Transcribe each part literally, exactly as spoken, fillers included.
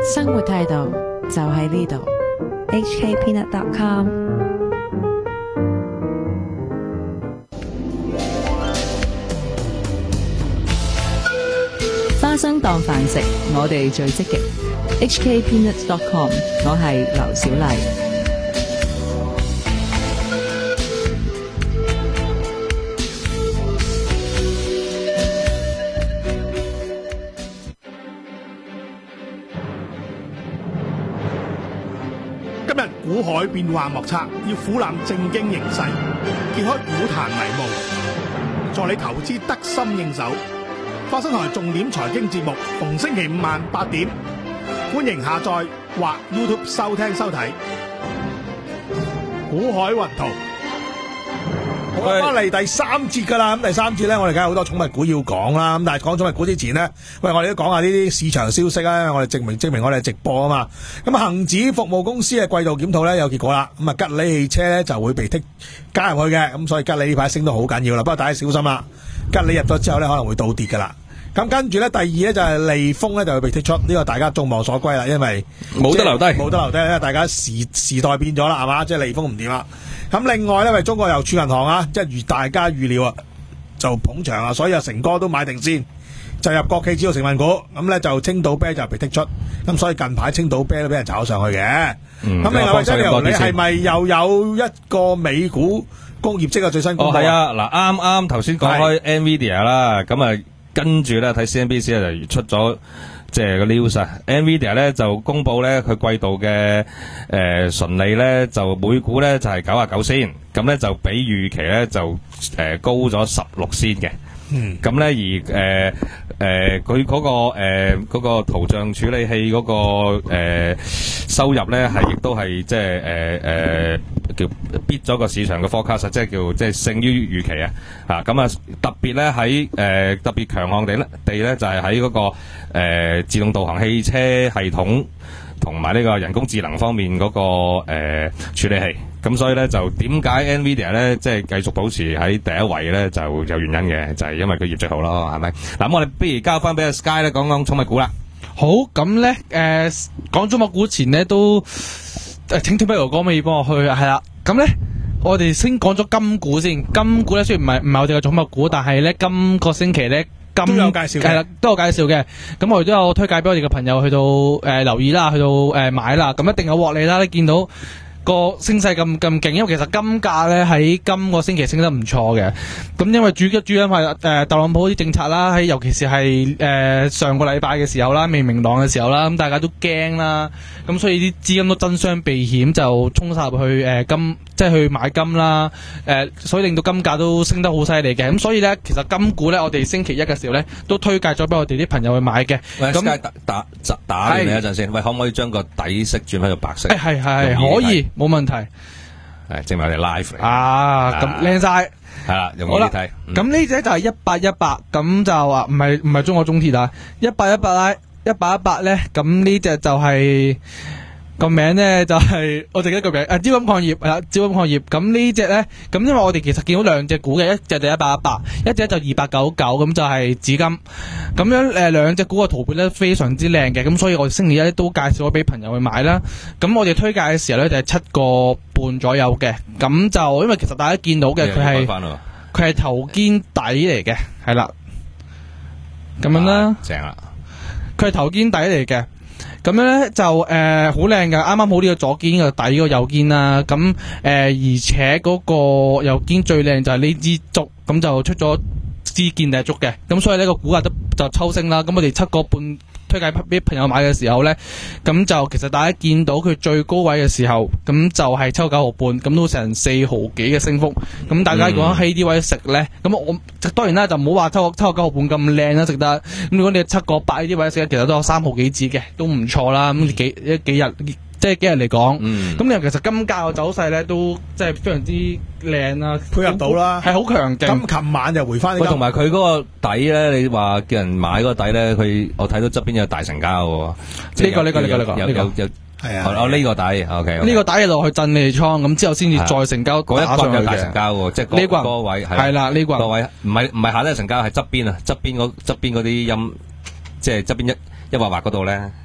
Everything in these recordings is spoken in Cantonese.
生活態度就喺呢度。 H K peanut dot com。 花生當飯食，我哋最積極。H K peanut dot com， 我係劉小麗。 今日股海變幻莫測，要俯瞰正經形勢，揭開股壇迷霧，助你投資得心應手。花生台重點財經節目，逢星期五晚八點，歡迎下載或 YouTube 收聽收睇。股海雲圖，好啦，翻嚟第三節噶啦。咁第三節咧，我哋梗係好多寵物股要講啦。咁但係講寵物股之前咧，喂，我哋都講下呢啲市場消息啦。我哋證明證明我哋係直播啊嘛。咁啊，恒指服務公司嘅季度檢討咧有結果啦。咁啊，吉利汽車咧就會被剔加入去嘅。咁所以吉利呢排升到好緊要啦。不過大家小心啦，吉利入咗之後咧可能會倒跌噶啦。咁跟住咧，第二咧就係利豐咧就會被剔出，呢個大家眾望所歸啦，因為冇得留低， 冇得留低，因為大家時時代變咗啦，係嘛？即係利豐唔掂啦。咁另外咧，為中國郵儲銀行啊，即係如大家預料啊，就捧場啊，所以阿成哥都買定先，就入國企指數成分股。咁咧就青島啤就被剔出，咁所以近排青島啤都俾人炒上去嘅。咁、嗯、另外，張你係咪又有一個美股公業績嘅最新公布？ 哦，係啊，嗱，啱啱頭先講開 Nvidia 啦，咁啊。跟住咧睇 C N B C 就出咗即係個 news 啊 ，Nvidia 咧就公布咧佢季度嘅誒純利咧就每股咧就係九啊九仙，咁咧就比預期咧就誒、呃、高咗十六仙嘅。嗯，咁咧而誒誒佢嗰個誒嗰、呃那個圖像處理器嗰、那個誒、呃、收入咧係亦都係即係誒誒叫 beat 咗個市場嘅 forecast， 即係叫即係勝於預期啊！啊咁啊特別咧喺誒特別強項地咧地咧就係喺嗰個誒、呃、自動導航汽車系統同埋呢個人工智能方面嗰、那個誒、呃、處理器。咁所以咧就點解 Nvidia 咧即係繼續保持喺第一位咧就有原因嘅，就係、是、因為佢業績好咯，係咪？嗱，咁我哋不如交翻俾阿 Sky 咧講講寵物股啦。 好，咁咧誒講寵物股前咧都誒請聽不如講可以幫我去係啦。咁咧我哋先講咗金股先，金股咧雖然唔係唔係我哋嘅寵物股，但係咧今個星期咧金都有介紹嘅， 係啦都有介紹嘅。咁我哋都有推介俾我哋嘅朋友去到誒、呃、留意啦，去到誒、呃、買啦，咁一定有獲利啦。你見到個升勢咁咁勁，因為其實金價咧喺今個星期升得唔錯嘅。咁因為主一主因為誒、呃、特朗普啲政策啦，喺尤其是係誒、呃、上個禮拜嘅時候啦，未明朗嘅時候啦，咁大家都驚啦，咁所以啲資金都爭相避險，就衝晒入去誒、呃、金，即係去買金啦。誒、呃，所以令到金價都升得好犀利嘅。咁所以咧，其實金股咧，我哋星期一嘅時候咧，都推介咗俾我哋啲朋友去買嘅。 喂，咁打打打完你一陣先，喂，可唔可以將個底色轉翻到白色？ 誒，係係係可以。冇問題， 係證明我哋 live 嚟啊！咁靚晒， 係啦，容易啲睇。 咁呢隻就係一八一八，咁就話唔係唔係中國中鐵啊，一八一八咧，一八一八咧，咁呢隻就係、是。個名咧就係、是、我自己一個名，誒，招金礦業係啦，招金礦業。咁呢隻咧，咁因為我哋其實見到兩隻股嘅，一隻就一八一八，一隻就二八九九，咁就係紫金。咁樣誒，兩隻股嘅圖表咧非常之靚嘅，咁所以我哋星期一都介紹咗俾朋友去買啦。咁我哋推介嘅時候咧就係七個半左右嘅，咁就因為其實大家見到嘅佢係佢係頭肩底嚟嘅，係啦，咁樣啦， 啊、正啦， 佢係頭肩底嚟嘅。咁樣咧就誒好靚㗎，啱啱好呢個左肩嘅底個右肩啦。咁誒、呃、而且嗰個右肩最靚就係呢支竹，咁就出咗支見底竹嘅。咁所以呢個股價都就抽升啦。咁我哋七個半推介俾朋友買嘅時候咧，咁就其實大家見到佢最高位嘅時候，咁就係七個九毫半，咁都成四毫幾嘅升幅。咁大家如果喺呢位食咧，咁我當然啦，就唔好話七個七個九毫半咁靚啦，食得。咁如果你七個八呢啲位食，其實都有三毫幾紙嘅，都唔錯啦。咁幾一幾日即係幾日嚟講，咁、嗯、你其實金價嘅走勢咧都即係非常之靚啊， 配合到啦， 係好強勁。咁琴晚就回翻。 喂，同埋佢嗰個底咧，你話叫人買嗰個底咧，佢我睇到側邊有大成交喎。呢、 這個呢、這個呢、這個呢、這個有有有係啊，哦呢、這個底 ，OK，呢、 這個底係落去震你哋倉，咁之後先至再成交打上去嘅。嗰一棍有大成交喎，即係嗰嗰個位係啦，呢棍個位唔係唔係下低成交，係側邊啊，側邊嗰側邊嗰啲陰，即係側邊一一畫畫嗰度咧。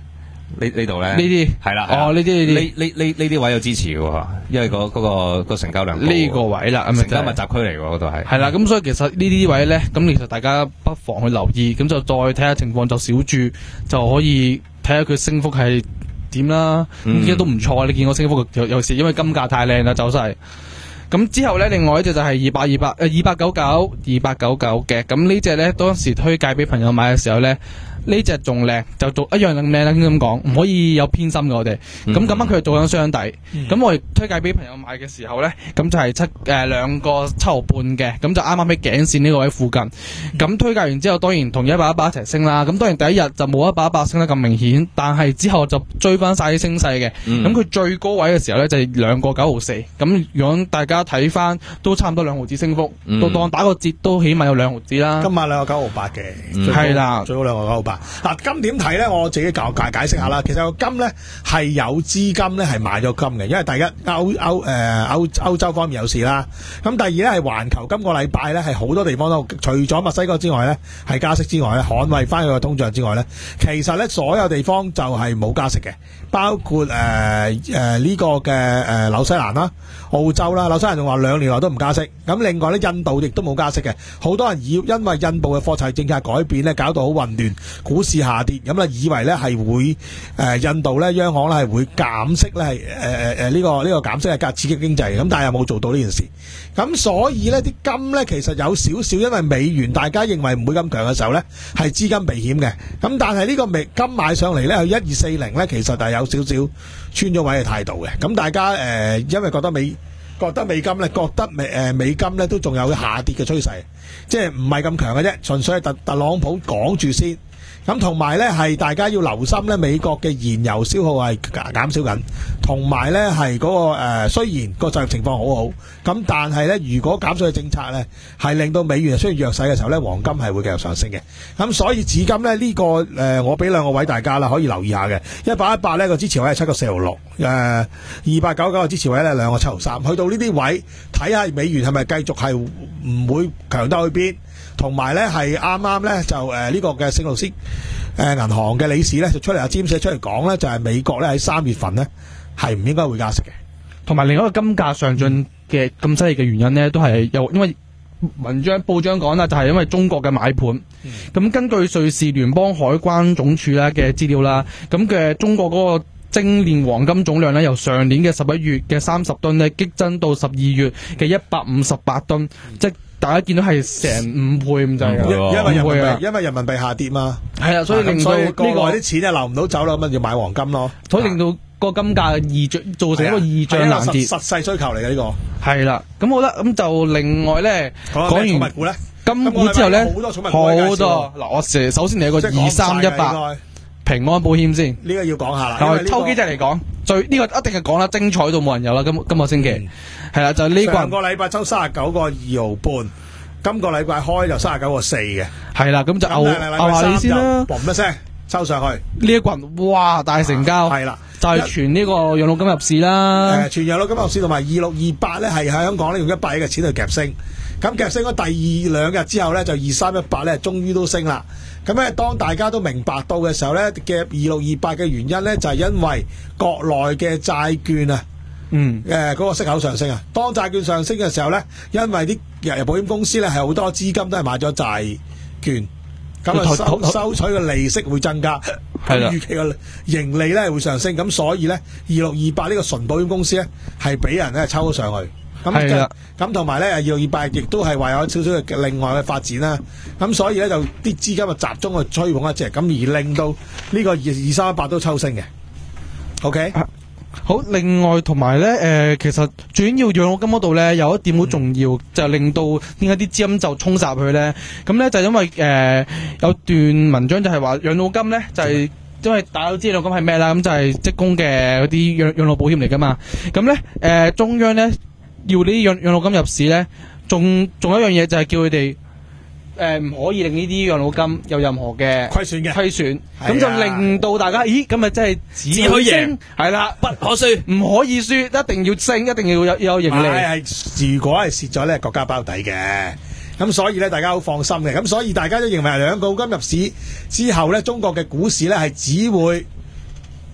呢呢度咧， 呢啲係啦， 哦呢啲呢啲呢呢呢呢啲位有支持嘅喎，因為嗰嗰個個成交量高呢個位啦，咁成交密集區嚟喎，嗰度係係啦，咁所以其實呢啲位咧，咁其實大家不妨去留意，咁就再睇下情況，就小注就可以睇下佢升幅係點啦。咁而家都唔錯，你見我升幅有有時因為金價太靚啦，走勢。咁之後咧，另外一隻就係二百二百誒二百九九二百九九嘅，咁呢隻咧當時推介俾朋友買嘅時候咧。呢隻仲靚，就做一樣咁靚啦，咁講，唔可以有偏心嘅我哋。咁咁啱佢係做緊雙底，咁、嗯、我哋推介俾朋友買嘅時候咧，咁就係七誒兩個七毫半嘅，咁就啱啱喺頸線呢個位附近。咁、嗯、推介完之後，當然同一百一百一齊升啦。咁當然第一日就冇一百一百升得咁明顯，但係之後就追翻晒啲升勢嘅。咁佢、嗯、最高位嘅時候咧就係兩個九毫四。咁如果大家睇翻都差唔多兩毫子升幅，嗯、到當打個折都起碼有兩毫子啦。 今晚兩個九毫八嘅， 係啦， 最高兩個九毫八。嗱，金點睇咧？我自己教解解釋下啦。其實個金咧係有資金咧係買咗金嘅，因為第一歐歐誒歐歐洲方面有事啦。咁第二咧係環球今個禮拜咧係好多地方都除咗墨西哥之外咧係加息之外咧，捍衛翻佢個通脹之外咧，其實咧所有地方就係冇加息嘅，包括誒誒呢個嘅誒紐西蘭啦、澳洲啦。紐西蘭仲話兩年內都唔加息。咁另外咧印度亦都冇加息嘅。好多人以因為印度嘅貨幣政策改變咧，搞到好混亂。股市下跌，咁啊以為咧係會誒、呃、印度咧央行咧係會減息咧係誒誒誒呢個呢、這個減息係加刺激經濟，咁但係又冇做到呢件事，咁所以咧啲金咧其實有少少因為美元大家認為唔會咁強嘅時候咧係資金避險嘅，咁但係呢個美金買上嚟咧去一二四零咧其實係有少少穿咗位嘅態度嘅，咁大家誒、呃、因為覺得美覺得美金咧覺得美誒、呃、美金咧都仲有下跌嘅趨勢，即係唔係咁強嘅啫，純粹係特特朗普講住先。咁同埋咧，係大家要留心咧，美國嘅燃油消耗係減少緊，同埋咧係嗰個誒、呃，雖然個就業情況好好，咁但係咧，如果減稅嘅政策咧係令到美元出現弱勢嘅時候咧，黃金係會繼續上升嘅。咁所以紫金咧呢、這個誒、呃，我俾兩個位大家啦，可以留意下嘅。一百一八咧個支持位係七個四毫六，誒二百九九個支持位咧兩個七毫三，去到呢啲位睇下美元係咪繼續係唔會強得去邊。同埋咧係啱啱咧就誒呢、呃這個嘅聖路斯誒銀行嘅理事咧就出嚟阿詹士出嚟講咧，就係、是、美國咧喺三月份咧係唔應該會加息嘅。同埋另一個金價上進嘅咁犀利嘅原因咧，都係有因為文章報章講啦，就係、是、因為中國嘅買盤。咁、嗯、根據瑞士聯邦海關總署咧嘅資料啦，咁嘅中國嗰個精煉黃金總量咧，由上年嘅十一月嘅三十噸咧激增到十二月嘅一百五十八噸，嗯、即大家見到係成五倍咁滯，因為人民幣因為人民幣下跌嘛，係啊，所以令到呢個啲錢啊流唔到走啦，咁啊要買黃金咯，所以令到個金價異漲，造成一個異漲難跌，實際需求嚟嘅呢個係啦。咁好啦，咁就另外咧講完寵物股咧，金股之後咧好多寵物股好多嗱，我首首先嚟個二三一八平安保險先，呢個要講下啦。但係抽幾隻嚟講，最呢個一定係講啦，精彩到冇人有啦。今今個星期係啦，就呢個上個禮拜抽三十九個二毫半，今個禮拜開就三十九個四嘅。係啦，咁就牛牛下你先啦，嘣一聲抽上去。呢一棍哇大成交，係啦，就係傳呢個養老金入市啦。誒，傳養老金入市同埋二六二八咧，係喺香港咧用一百億嘅錢去夾升。咁夾升咗第二兩日之後咧，就二三一八咧，終於都升啦。咁咧，當大家都明白到嘅時候咧，夾二六二八嘅原因咧，就係、是、因為國內嘅債券啊，嗯，誒嗰、呃那個息口上升啊。當債券上升嘅時候咧，因為啲日日保險公司咧係好多資金都係買咗債券，咁啊收收取嘅利息會增加，咁預期嘅盈利咧會上升，咁所以咧二六二八呢個純保險公司咧係俾人咧抽咗上去。咁咁同埋咧，二六二八亦都係話有少少嘅另外嘅發展啦。咁所以咧，就啲資金就集中去吹捧一隻，咁而令到呢個二二三一八都抽升嘅。OK，啊、好。另外同埋咧，誒、呃，其實最緊要養老金嗰度咧，有一點好重要，嗯、就令到點解啲資金就衝殺去咧？咁咧就因為誒、呃、有段文章就係話養老金咧就係、是。因為大家都知道咁係咩啦，咁就係職工嘅嗰啲養養老保險嚟噶嘛。咁咧，誒、呃、中央咧要呢啲養養老金入市咧，仲仲有一樣嘢就係叫佢哋誒唔可以令呢啲養老金有任何嘅虧損嘅虧損，咁就令到大家，咦，咁咪真係只可以贏，係啦，不可輸，唔可以輸，一定要升，一定要有有盈利。係係，如果係蝕咗咧，國家包底嘅。咁所以咧，大家好放心嘅。咁所以大家都認為養老金入市之後咧，中國嘅股市咧係只會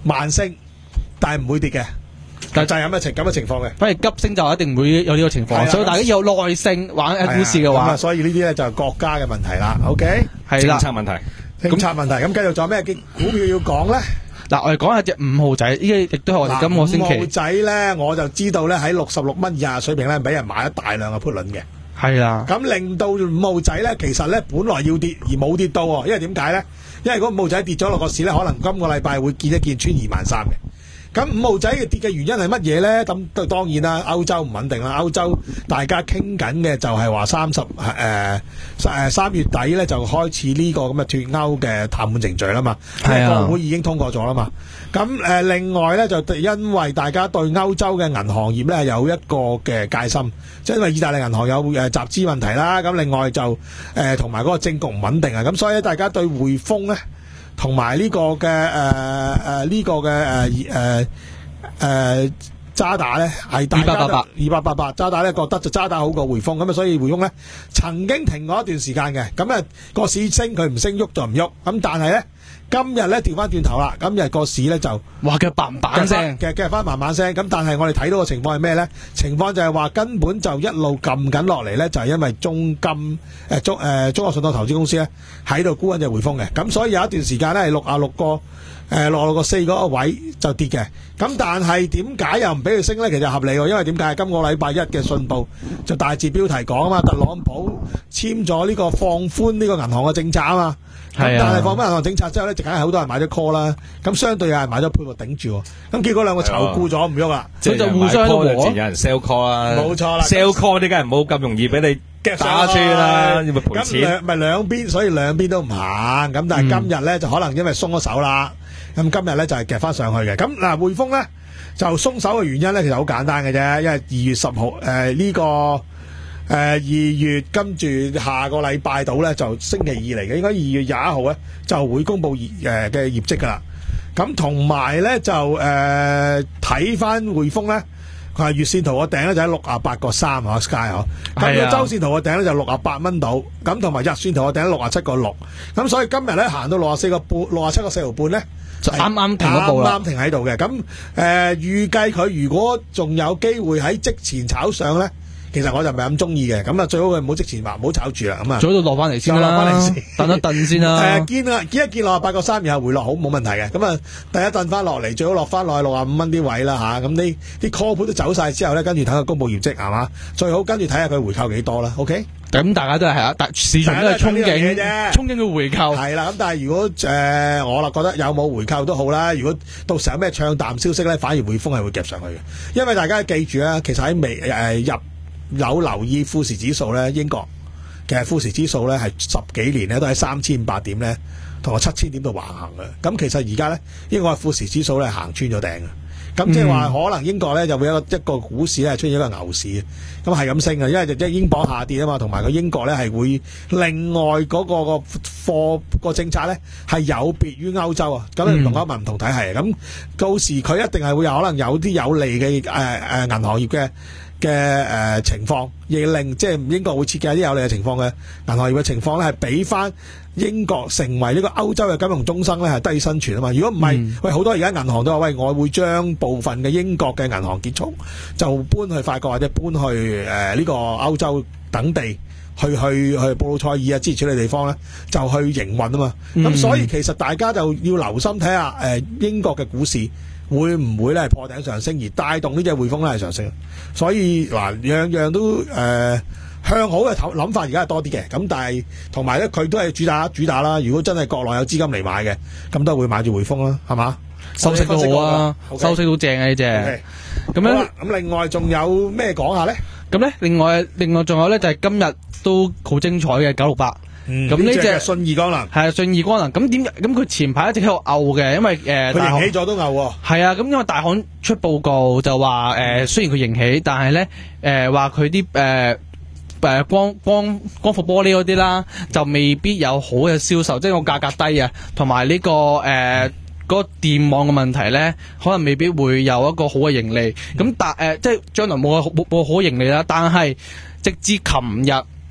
慢升，但係唔會跌嘅。但就係咁嘅情咁嘅情況嘅。 反而急升就一定會有呢個情況，所以大家要有耐性玩誒股市嘅話， 所以呢啲咧就係國家嘅問題啦。OK， 係啦， 政策問題， 政策問題。咁繼續仲有咩股票要講咧？ 嗱，我哋講下隻五號仔，呢個亦都係我哋今個星期。 五號仔咧，我就知道咧喺六十六蚊以下水平咧，俾人買咗大量嘅 put 輪嘅。 係啦， 咁令到五號仔咧，其實咧本來要跌而冇跌到喎，因為點解咧？因為如果五號仔跌咗落個市咧，可能今個禮拜會見一見穿二萬三嘅。咁五號仔嘅跌嘅原因係乜嘢咧？咁當然啦，歐洲唔穩定啦。歐洲大家傾緊嘅就係話三十誒誒三月底咧就開始呢個咁嘅脫歐嘅談判程序啦嘛。係啊，國會已經通過咗啦嘛。咁誒、呃、另外咧就因為大家對歐洲嘅銀行業咧有一個嘅戒心，即係因為意大利銀行有誒集資問題啦。咁另外就誒同埋嗰個政局唔穩定啊。咁所以大家對匯豐咧。同埋呢個嘅誒誒呢個嘅誒誒誒渣打咧係大家二百八八二百八八渣打咧覺得就渣打好過匯豐咁啊，所以匯豐咧曾經停過一段時間嘅，咁啊個市升佢唔升喐就唔喐，咁但係咧今日咧調翻轉頭啦，今日個市咧就哇嘅嘭嘭聲， 嘅嘅翻慢慢聲，咁但係我哋睇到嘅情況係咩咧？情況就係話根本就一路撳緊落嚟咧，就係因為中金誒中誒中國信託投資公司咧喺度沽緊隻匯豐嘅，咁所以有一段時間咧係六啊六個誒六六個四嗰個位就跌嘅，咁但係點解又唔俾佢升咧？其實合理喎，因為點解？今個禮拜一嘅信報就大字標題講啊嘛，特朗普簽咗呢個放寬呢個銀行嘅政策啊嘛。咁但係放翻銀行政策之後咧，就梗係好多人買咗 call 啦。咁相對有人買咗 put 頂住喎。咁結果兩個籌沽咗唔喐啦， 即係就互相和。有人 sell call 啦， 冇錯啦。 sell call 啲梗係唔好咁容易俾你打穿啦，要咪賠錢。咁兩咪兩邊，所以兩邊都唔行。咁但係今日咧就可能因為鬆咗手啦。咁今日咧就係夾翻上去嘅。咁嗱匯豐咧就鬆手嘅原因咧其實好簡單嘅啫，因為二月十號誒呢個。誒、呃、二月跟住下個禮拜到咧就星期二嚟嘅，應該二月廿一號咧就會公佈業誒嘅業績噶啦。咁同埋咧就誒睇翻匯豐咧，佢係月線圖個頂咧就喺六啊八個三啊 Sky 嗬。咁個周線圖個頂咧就六啊八蚊到，咁同埋日線圖個頂六啊七個六。咁所以今日咧行到六啊四個半，六啊七個四毫半咧就啱啱停咗步啦，啱啱停喺度嘅。咁誒預計佢如果仲有機會喺即前炒上咧。其實我就唔係咁中意嘅，咁啊最好佢唔好即前話，唔好炒住啦，咁啊， 早到落翻嚟先啦，落翻嚟先，等一等先啦。係啊，見啊見一見落八個三，然後回落好冇問題嘅，咁啊第一陣翻落嚟，最好落翻落去六啊五蚊啲位啦吓，咁呢啲 call 盤都走晒之後咧，跟住睇佢公佈業績係嘛，最好跟住睇下佢回購幾多啦 ，OK？咁大家都係係啊，但市場都係憧憬啫，憧憬佢回購係啦。咁但係如果誒、呃、我啦覺得有冇回購都好啦，如果到時候有咩唱淡消息咧，反而匯豐係會夾上去嘅，因為大家記住啊，其實喺未誒入。有留意富時指數咧，英國其實富時指數咧係十幾年咧都喺三千五百點咧，同個七千點度橫行嘅。咁其實而家咧，英國嘅富時指數咧行穿咗頂嘅。咁即係話可能英國咧就會有一個一個股市咧出現一個牛市，咁係咁升嘅，因為就英鎊下跌啊嘛，同埋個英國咧係會另外嗰個個貨個政策咧係有別於歐洲啊，咁唔同歐盟唔同體系，咁到時佢一定係會有可能有啲有利嘅誒誒銀行業嘅。嘅誒、呃、情況，亦令即係英國會設計啲有利嘅情況嘅銀行業嘅情況咧，係俾翻英國成為呢個歐洲嘅金融中心咧，係低生存啊嘛！如果唔係，嗯、喂好多而家銀行都話喂，我會將部分嘅英國嘅銀行結束，就搬去法國或者搬去誒呢、呃這個歐洲等地，去去去布魯塞爾啊之類處理地方咧，就去營運啊嘛！咁、嗯、所以其實大家就要留心睇下誒英國嘅股市。會唔會咧破頂上升而帶動呢隻匯豐咧係上升？所以嗱，樣樣都誒、呃、向好嘅諗法而家係多啲嘅。咁但係同埋咧，佢都係主打主打啦。如果真係國內有資金嚟買嘅，咁都會買住匯豐啦，係嘛？收息都好啊，收息都正啊呢隻。咁樣咁另外仲有咩講下咧？咁咧另外另外仲有咧就係今日都好精彩嘅九六八。咁呢隻信義光能係啊，信義光能咁點？咁佢前排一直喺度嘔嘅，因為誒，佢、呃、迎起咗都嘔喎。係啊，咁因為大行出報告就話誒、呃，雖然佢迎起，但係咧誒話佢啲誒誒光光光伏玻璃嗰啲啦，就未必有好嘅銷售，即係個價格低啊，同埋呢個誒嗰、呃那個電網嘅問題咧，可能未必會有一個好嘅盈利。咁但誒即係將來冇冇冇好盈利啦。但係直至琴日。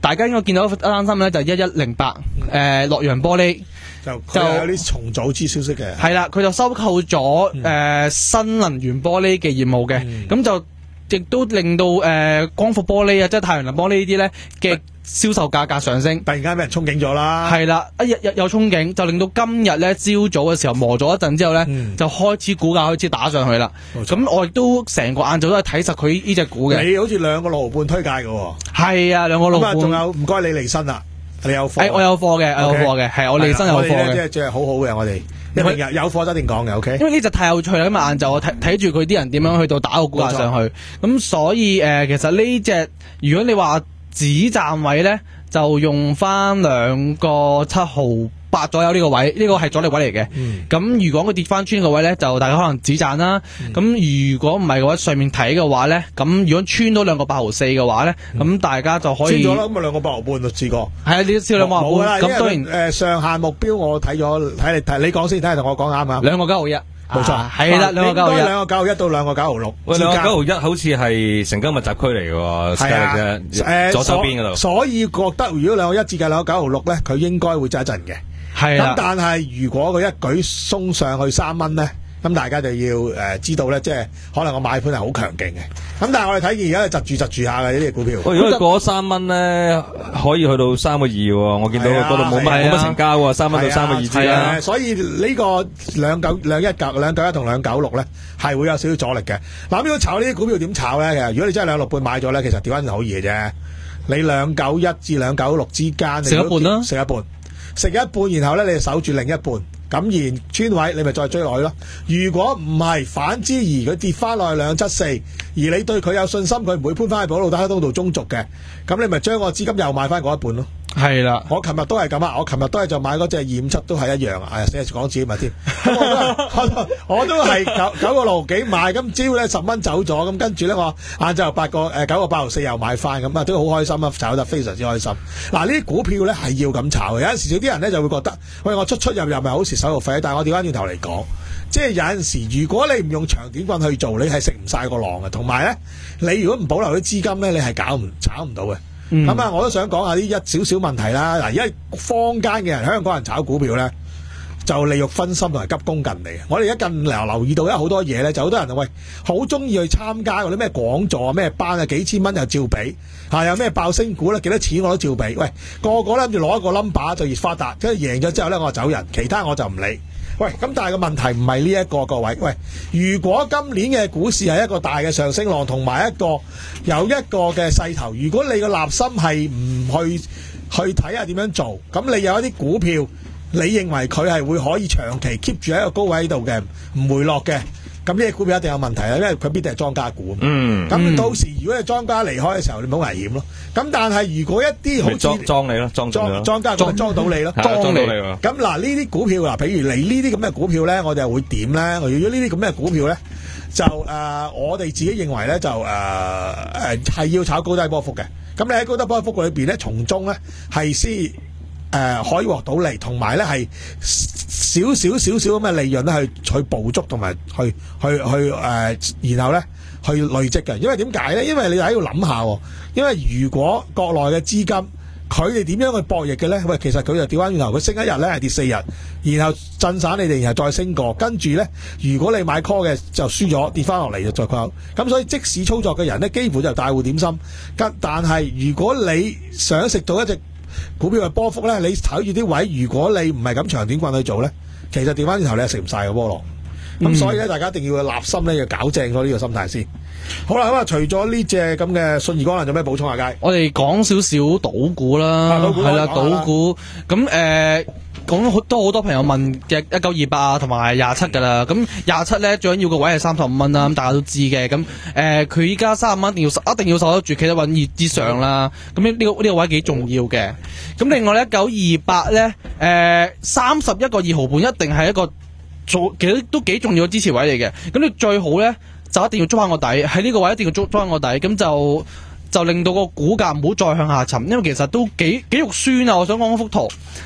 大家應該見到一單新聞咧，就一一零八誒洛陽玻璃。 就就有啲重組之消息嘅， 係啦，佢就收購咗誒、嗯呃、新能源玻璃嘅業務嘅，咁、嗯、就亦都令到誒、呃、光伏玻璃啊，即係太陽能玻璃呢啲咧嘅銷售價格上升， 突然間俾人憧憬咗啦， 係啦，一日日有憧憬，就令到今日咧朝早嘅時候磨咗一陣之後咧，嗯、就開始股價開始打上去啦。咁我亦都成個晏晝都係睇實佢呢隻股嘅。 你好似兩個六毫半推介嘅喎， 係啊，兩個六毫半。 仲有唔該你離身啦。你有貨？ 誒，我有貨嘅，我有貨嘅，係我離身有貨嘅， 即係即係好好嘅，我哋一定有有貨一定講嘅，OK。 因為呢隻太有趣啦，今日晏晝我睇睇住佢啲人點樣去到打個股價上去，咁所以誒，其實呢隻如果你話止站位咧，就用翻兩個七毫八左右呢個位，呢、這個係阻力位嚟嘅。咁、嗯、如果佢跌翻穿個位咧，就大家可能止賺啦。咁、嗯、如果唔係嘅話，上面睇嘅話咧，咁如果穿到兩個八毫四嘅話咧，咁、嗯、大家就可以穿咗啦。咁啊兩個八毫半就試過。係啊， 你都試兩個八毫半。咁當然誒、呃、上限目標我睇咗，睇你睇你講先，睇下同我講啱唔啱？ 兩個九毫一。冇錯，係啦，兩個九毫一，兩個九毫一到兩個九毫六。 喂，兩個九毫一好似係成交密集區嚟嘅喎，係啊，誒左手邊嗰度。 所以覺得如果兩個一至計兩個九毫六咧，佢應該會揸一陣嘅。係咁但係如果佢一舉鬆上去三蚊咧，咁大家就要誒、呃、知道咧，即係可能個買盤係好強勁嘅。咁但係我哋睇見而家係窒住窒住下嘅呢啲股票。 喂，如果佢過咗三蚊咧，可以去到三個二喎。我見到嗰度冇乜冇乜成交喎，三蚊到三個二之間。 所以呢個兩九兩一九兩九一同兩九六咧係會有少少阻力嘅。嗱，呢個炒呢啲股票點炒咧？其實如果你真係兩六半買咗咧，其實調翻好易嘅啫。你兩九一至兩九六之間， 食一半啦， 食一半，食一半，然後咧你就守住另一半。咁然穿位你咪再追落去咯。如果唔係反之而佢跌翻落去兩七四，而你對佢有信心，佢唔會搬翻去保路打開通道中續嘅，咁你咪將個資金又買翻嗰一半咯。係啦，我琴日都係咁啊！我琴日都係就買嗰隻二五七，都係一樣啊！哎呀，死講自己咪添，我都係九九個六毫幾買，咁朝咧十蚊走咗，咁跟住咧我晏晝八個誒九個八毫四又買翻，咁啊都好開心啊，炒得非常之開心。嗱，呢啲股票咧係要咁炒嘅，有陣時有啲人咧就會覺得，喂，我出出入入咪好蝕手續費，但係我調翻轉頭嚟講，即係有陣時如果你唔用長短棍去做，你係食唔晒個浪嘅，同埋咧你如果唔保留啲資金咧，你係搞唔炒唔到嘅。咁啊、嗯，我都想講下啲一少少問題啦。嗱，而家坊間嘅人，香港人炒股票咧，就利欲分心同埋急功近利。我哋而家近嚟留意到，因為好多嘢咧，就好多人喂，好中意去參加嗰啲咩講座啊、咩班啊，幾千蚊又照俾，嚇有咩爆升股咧，幾多錢我都照俾。喂，個個咧諗住攞一個 number 就越發達，跟住贏咗之後咧，我就走人，其他我就唔理。喂，咁但係個問題唔係呢一個，各位，喂，如果今年嘅股市係一個大嘅上升浪，同埋一個有一個嘅勢頭，如果你個立心係唔去去睇下點樣做，咁你有一啲股票，你認為佢係會可以長期 keep 住喺一個高位喺度嘅，唔回落嘅，咁呢隻股票一定有問題啦，因為佢必定係莊家股。嗯，咁到時如果係莊家離開嘅時候，你冇危險咯。咁但係如果一啲好似裝裝你咯，裝莊莊家咁裝到你咯， 裝到你。 咁嗱，呢啲股票嗱，譬如你呢啲咁嘅股票咧，我哋會點咧？如果呢啲咁嘅股票咧，就誒、呃，我哋自己認為咧，就誒誒係要炒高低波幅嘅。咁你喺高低波幅裏邊咧，從中咧係先誒可以獲到利，同埋咧係少少少少咁嘅利潤咧，去去捕捉同埋去去去誒、呃，然後咧去累積嘅。因為點解咧？因為你喺度諗下，因為如果國內嘅資金佢哋點樣去博弈嘅咧？喂，其實佢就調翻轉頭，佢升一日咧係跌四日，然後震散你哋，然後再升過，跟住咧，如果你買 call 嘅就輸咗，跌翻落嚟就再 call。咁所以即使操作嘅人咧，幾乎就大戶點心。但係如果你想食到一隻股票嘅波幅咧，你睇住啲位，如果你唔係咁長短棍去做咧，其實調翻轉頭你係食唔晒個波浪。咁、嗯、所以咧，大家一定要立心咧，要搞正咗呢個心態先。好啦，咁啊，除咗呢隻咁嘅信義光能，有咩補充下？佳， 我哋講少少賭股啦，係啦，賭股咁誒，講好多好多朋友問嘅一九二八啊，同埋廿七噶啦。咁廿七咧，最緊要個位係三十五蚊啦，咁大家都知嘅。咁誒，佢依家三十蚊，一定要一定要守得住，企得穩以之上啦。咁呢呢個呢、這個位幾重要嘅。咁另外咧，一九二八咧，誒，三十一個二毫半，一定係一個做其實都幾重要嘅支持位嚟嘅。咁你最好咧，就一定要捉翻個底，喺呢個位一定要捉捉翻個底，咁就就令到個股價唔好再向下沉，因為其實都幾幾肉酸啊！我想講嗰幅圖，自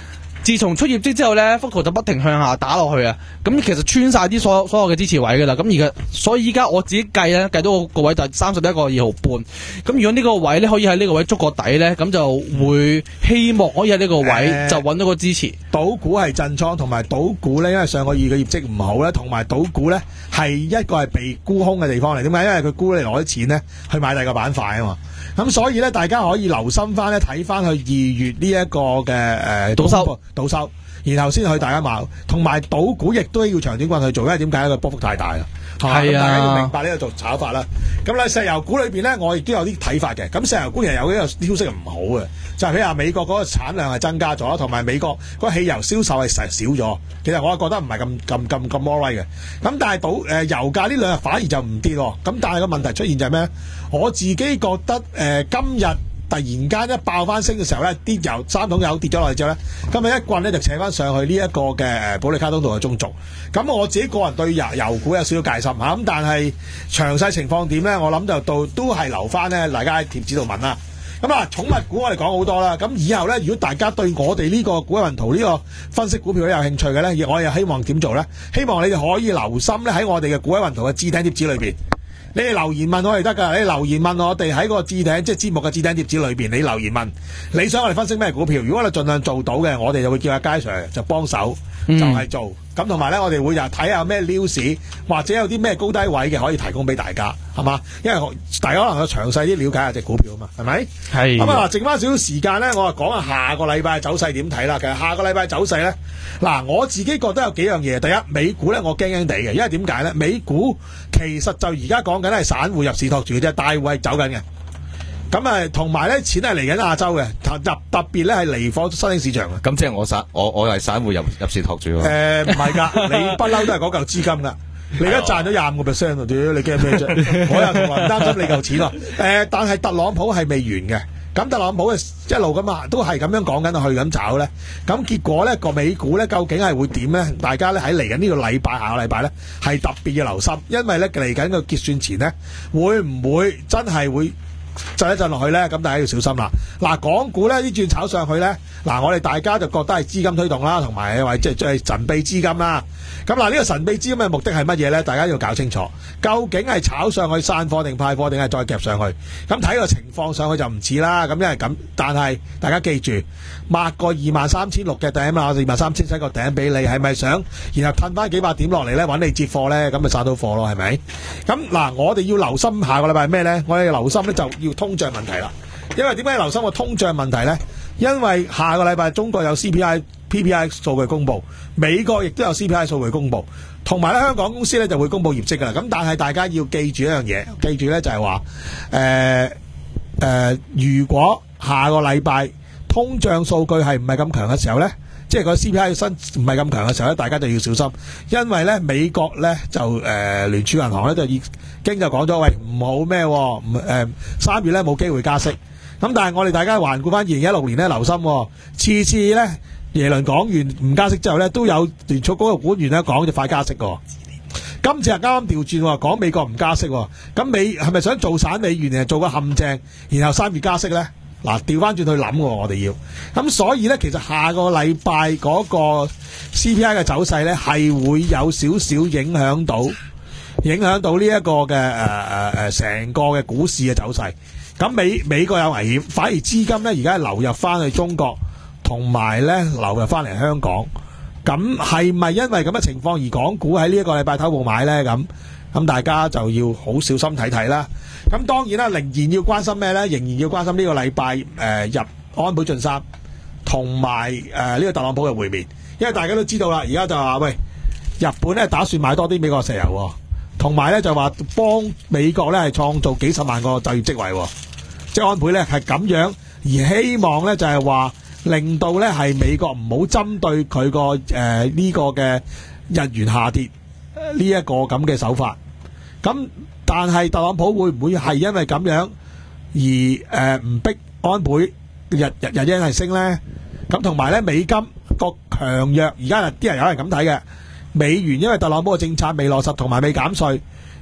自從出業績之後咧，幅圖就不停向下打落去啊。咁其實穿晒啲所有所有嘅支持位噶啦。咁而家所以依家我自己計咧，計到個位就係三十一個二毫半。咁如果呢個位咧可以喺呢個位捉個底咧，咁就會希望可以喺呢個位就揾到個支持。 賭股係震倉，同埋賭股咧，因為上個月嘅業績唔好咧，同埋賭股咧係一個係被沽空嘅地方嚟。點解？因為佢沽你攞啲錢咧去買第二個板塊啊嘛。咁所以咧，大家可以留心翻咧，睇翻去二月呢一個嘅誒賭收賭收，然後先去大家買。同埋賭股亦都要長短棍去做，因為點解？個波幅太大啦。係啊，大家要明白呢個做炒法啦。咁咧，石油股裏邊咧，我亦都有啲睇法嘅。咁石油股其實有一個消息唔好嘅，就係譬如話美國嗰個產量係增加咗，同埋美國嗰個汽油銷售係成少咗。其實我係覺得唔係咁咁咁咁魔威嘅。咁但係賭誒油價呢兩日反而就唔跌喎。咁但係個問題出現就係咩？我自己覺得誒、呃、今日突然間一爆翻升嘅時候咧，啲油三桶油跌咗落嚟之後咧，今日一棍咧就扯翻上去呢一個嘅誒保利卡通道嘅中軸。咁我自己個人對油油股有少少戒心嚇，咁但係詳細情況點咧？我諗就到都係留翻咧，大家喺貼紙度問啦。咁啊，寵物股我哋講好多啦。咁以後咧，如果大家對我哋呢個股海雲圖呢個分析股票都有興趣嘅咧，我又希望點做咧？希望你哋可以留心咧喺我哋嘅股海雲圖嘅置頂貼紙裏邊。你哋留言問我哋得㗎，你留言問我哋喺個置頂即係節目嘅置頂貼紙裏邊，你留言問你想我哋分析咩股票？如果你盡量做到嘅，我哋就會叫阿佳 Sir 就幫手，就係、是、做。咁同埋咧，我哋會又睇下咩 news 或者有啲咩高低位嘅可以提供俾大家，係嘛？因為大家可能有詳細啲了解下隻股票啊嘛，係咪？係。咁啊，剩翻少少時間咧，我啊講下下個禮拜嘅走勢點睇啦。其實下個禮拜走勢咧，嗱我自己覺得有幾樣嘢。第一，美股咧我驚驚地嘅，因為點解咧？美股其實就而家講緊係散戶入市托住嘅啫，大戶係走緊嘅。咁啊，同埋咧，錢係嚟緊亞洲嘅，特特別咧係嚟貨新興市場嘅。 咁即係我散，我我係散戶入入市托住喎。 誒唔係㗎，你不嬲都係嗰嚿資金㗎。你而家賺咗廿五個 percent 喎，屌你驚咩啫？我又同話唔擔心你嚿錢喎。誒，但係特朗普係未完嘅。咁特朗普一路咁啊，都係咁樣講緊去咁炒咧。咁結果咧個美股咧究竟係會點咧？大家咧喺嚟緊呢個禮拜下個禮拜咧係特別要留心，因為咧嚟緊個結算前咧會唔會真係會震一震落去咧？咁大家要小心啦。嗱，港股咧呢轉炒上去咧，嗱我哋大家就覺得係資金推動啦，同埋或者即係神秘資金啦。咁嗱呢個神秘資金嘅目的係乜嘢咧？大家要搞清楚，究竟係炒上去散貨定派貨，定係再夾上去？咁睇個情況上去就唔似啦。咁因為咁，但係大家記住，抹個二萬三千六嘅頂啦，二萬三千七個頂俾你，係咪想然後褪翻幾百點落嚟咧，揾你接貨咧？咁咪殺到貨咯，係咪？咁嗱，我哋要留心下個禮拜係咩咧？我哋要留心咧就要通脹問題啦。因為點解留心個通脹問題咧？因為下個禮拜中國有 C P I、P P I 數據公布，美國亦都有 C P I 數據公布，同埋咧香港公司咧就會公布業績噶啦。咁但係大家要記住一樣嘢，記住咧就係話，誒誒，如果下個禮拜通脹數據係唔係咁強嘅時候咧，即係個 C P I 新唔係咁強嘅時候咧，大家就要小心，因為咧美國咧就誒聯儲銀行咧就已經就講咗，喂唔好咩，唔誒三月咧冇機會加息。咁但係我哋大家環顧翻二零一六年咧，留心、哦、次次咧耶倫講完唔加息之後咧，都有聯儲局嘅官員咧講就快加息嘅、哦。今次係啱啱調轉喎，講美國唔加息、哦，咁美係咪想做散美元定係做個陷阱，然後三月加息咧？嗱，調翻轉去諗喎，我哋要。咁所以咧，其實下個禮拜嗰個 C P I 嘅走勢咧，係會有少少影響到，影響到呢一個嘅誒誒誒成個嘅股市嘅走勢。咁美美國有危險，反而資金咧而家係流入翻去中國，同埋咧流入翻嚟香港。咁係咪因為咁嘅情況而港股喺呢一個禮拜偷步買咧？咁咁大家就要好小心睇睇啦。咁當然啦，仍然要關心咩咧？仍然要關心呢個禮拜誒入安倍晉三同埋誒呢個特朗普嘅會面，因為大家都知道啦，而家就話喂，日本咧打算買多啲美國石油、哦，同埋咧就話幫美國咧係創造幾十萬個就業職位、哦。即係安倍咧係咁樣，而希望咧就係話令到咧係美國唔好針對佢個誒呢個嘅日元下跌呢一個咁嘅手法。咁但係特朗普會唔會係因為咁樣而誒唔逼安倍日日日元係升咧？咁同埋咧美金個強弱，而家啲人有人咁睇嘅美元，因為特朗普嘅政策未落實同埋未減稅。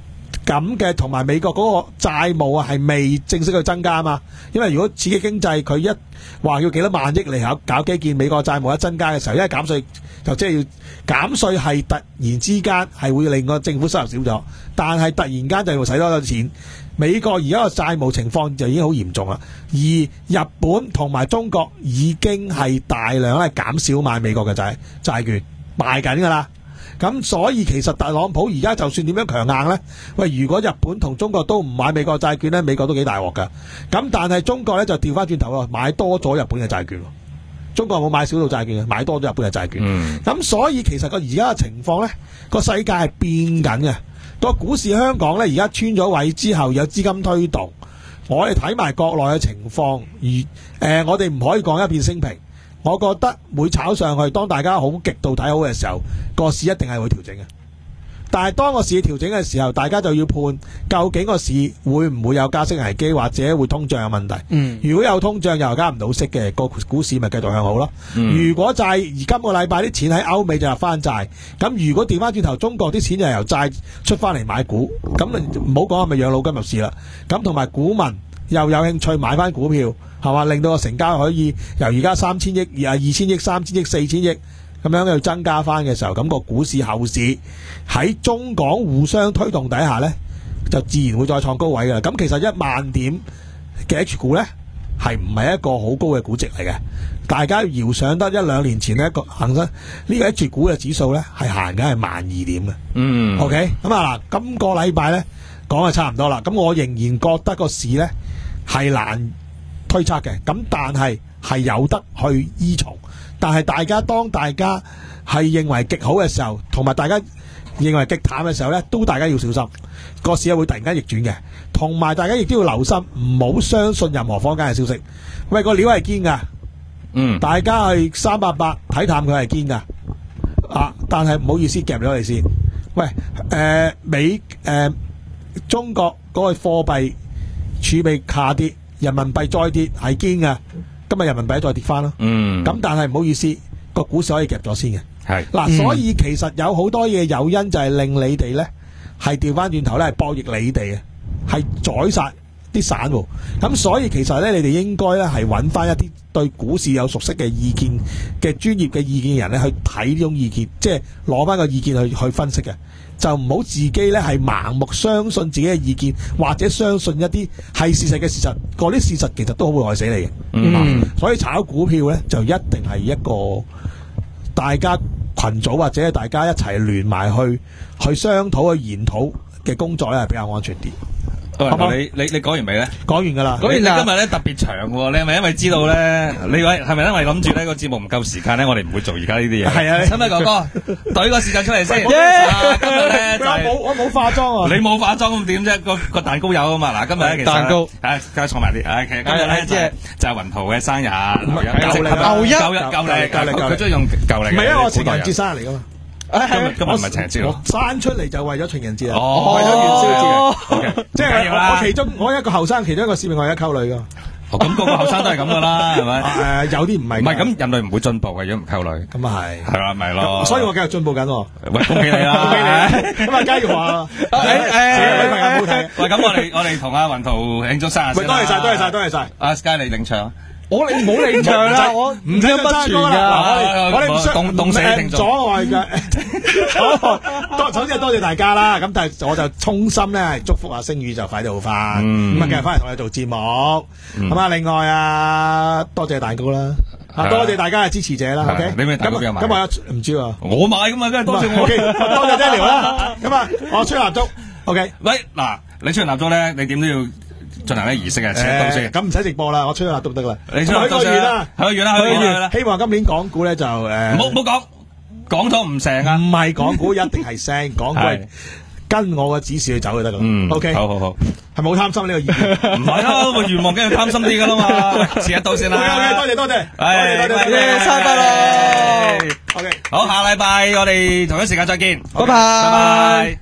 咁嘅，同埋美國嗰個債務啊係未正式去增加嘛。因為如果刺激經濟，佢一話要幾多萬億嚟搞搞基建，美國債務一增加嘅時候，因為減稅就即係要減稅，係突然之間係會令個政府收入少咗，但係突然間就要使多咗錢。美國而家個債務情況就已經好嚴重啦，而日本同埋中國已經係大量咧減少買美國嘅債債券賣緊㗎啦。咁所以其實特朗普而家就算點樣強硬呢？喂，如果日本同中國都唔買美國債券呢，美國都幾大鑊㗎。咁但係中國呢，就調翻轉頭喎，買多咗日本嘅債券。中國冇買少數債券嘅，買多咗日本嘅債券。咁、嗯、所以其實個而家嘅情況呢，個世界係變緊嘅。個股市香港呢，而家穿咗位之後有資金推動，我哋睇埋國內嘅情況，而誒、呃、我哋唔可以講一片升平。我覺得會炒上去，當大家好極度睇好嘅時候，個市一定係會調整嘅。但係當個市調整嘅時候，大家就要判究竟個市會唔會有加息危機，或者會通脹有問題。嗯，如果有通脹又加唔到息嘅，個股市咪繼續向好咯。嗯、如果債而今個禮拜啲錢喺歐美就入翻債，咁如果調翻轉頭中國啲錢就由債出翻嚟買股，咁唔好講係咪養老金入市啦。咁同埋股民又有興趣買翻股票，係嘛？令到個成交可以由而家三千億、啊二千億、三千億、四千億咁樣去增加翻嘅時候，咁、個股市後市喺中港互相推動底下呢，就自然會再創高位㗎啦。咁其實一萬點嘅 H 股呢，係唔係一個好高嘅估值嚟嘅？大家遙想得一兩年前呢一個恒生呢個 H 股嘅指數呢，係行緊係萬二點嘅。嗯。OK，咁啊嗱，今個禮拜呢講就差唔多啦。咁我仍然覺得個市呢係難推測嘅，咁但係係有得去依從。但係大家當大家係認為極好嘅時候，同埋大家認為極淡嘅時候呢，都大家要小心，個市會突然間逆轉嘅。同埋大家亦都要留心，唔好相信任何坊間嘅消息。喂，個料係堅噶，嗯，大家係三八八睇淡佢係堅噶，啊，但係唔好意思夾咗你先。喂，誒、呃、美誒、呃、中國嗰個貨幣儲備下跌，人民幣再跌係堅噶。今日人民幣再跌翻咯，嗯，咁但係唔好意思，個股市可以夾咗先嘅，係嗱、啊，所以其實有好多嘢誘因就係令你哋咧係調翻轉頭咧係博弈你哋嘅，係宰殺啲散戶，咁所以其實咧你哋應該咧係揾翻一啲對股市有熟悉嘅意見嘅專業嘅意見嘅人咧去睇呢種意見，即係攞翻個意見去去分析嘅。就唔好自己咧係盲目相信自己嘅意見，或者相信一啲係事實嘅事實，嗰啲事實其實都好會害死你嘅。嗯，嗯，所以炒股票咧就一定係一個大家群組或者大家一齊聯埋去去商討去研討嘅工作咧係比較安全啲。 好好你你你講完未咧？ 講完噶啦。 講完啦。今日咧特別長喎，你係咪因為知道咧？你位係咪因為諗住呢個節目唔夠時間咧？我哋唔會做而家呢啲嘢。係啊，親咪哥哥，懟個時間出嚟先。Yeah! 今日咧就係、是、我冇化妝啊。你冇化妝咁點啫？個個蛋糕有啊嘛。嗱，今日咧其實蛋糕，誒，加坐埋啲。誒，其實今日咧即係就係雲圖嘅生日。舊曆舊一舊日舊曆舊曆，佢中意用舊曆。唔係啊，我情人節生日嚟噶嘛。今日今日唔係情人節咯，生出嚟就為咗情人節啊！哦，為咗元宵節，即係我其中我一個後生，其中一個使命我係一溝女噶。哦，咁個個後生都係咁噶啦，係咪？誒，有啲唔係。唔係咁，人類唔會進步嘅，如果唔溝女。咁啊係。係啦，咪咯。所以我繼續進步緊。喂，恭喜你啦！恭喜你！咁啊，嘉耀華，誒誒，女朋友冇睇。喂，咁我哋我哋同阿雲圖慶祝生日先。喂，多謝晒，多謝晒，多謝晒。阿 Sky 你領唱。我你唔好領唱啦，我唔聽不傳噶，我哋唔想凍凍死聽眾，阻礙嘅。多首先多謝大家啦，咁但係我就衷心咧祝福阿星宇就快啲好翻，咁啊繼續翻嚟同你做節目。咁啊，另外啊，多謝蛋糕啦，啊多謝大家嘅支持者啦。OK，你咩蛋糕邊有買？咁我唔知啊，我買噶嘛，梗係多謝我。多謝 Daniel 啦。咁啊，我吹蠟燭。OK，喂，嗱，你吹完蠟燭咧，你點都要進行啲儀式嘅，請到先。咁唔使直播啦，我吹咗蠟燭得啦。你吹蠟燭先啦，許個願啦，許個願啦。希望今年港股咧就誒，唔好唔好講，講咗唔成啊。唔係港股一定係升，港股係跟我嘅指示去走就得噶啦。嗯，OK，好好好，係咪好貪心呢個意見？唔係啊，個願望梗係貪心啲噶啦嘛。遲一到先啦。OK，多謝多謝，多謝多謝，耶，生日快樂。OK，好，下禮拜我哋同一時間再見。拜拜，拜拜。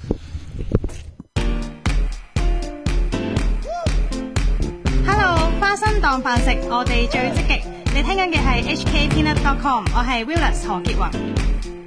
花生當飯食，我哋最積極。你聽緊嘅係 H K Peanut dot com， 我係 Willis 何潔雲。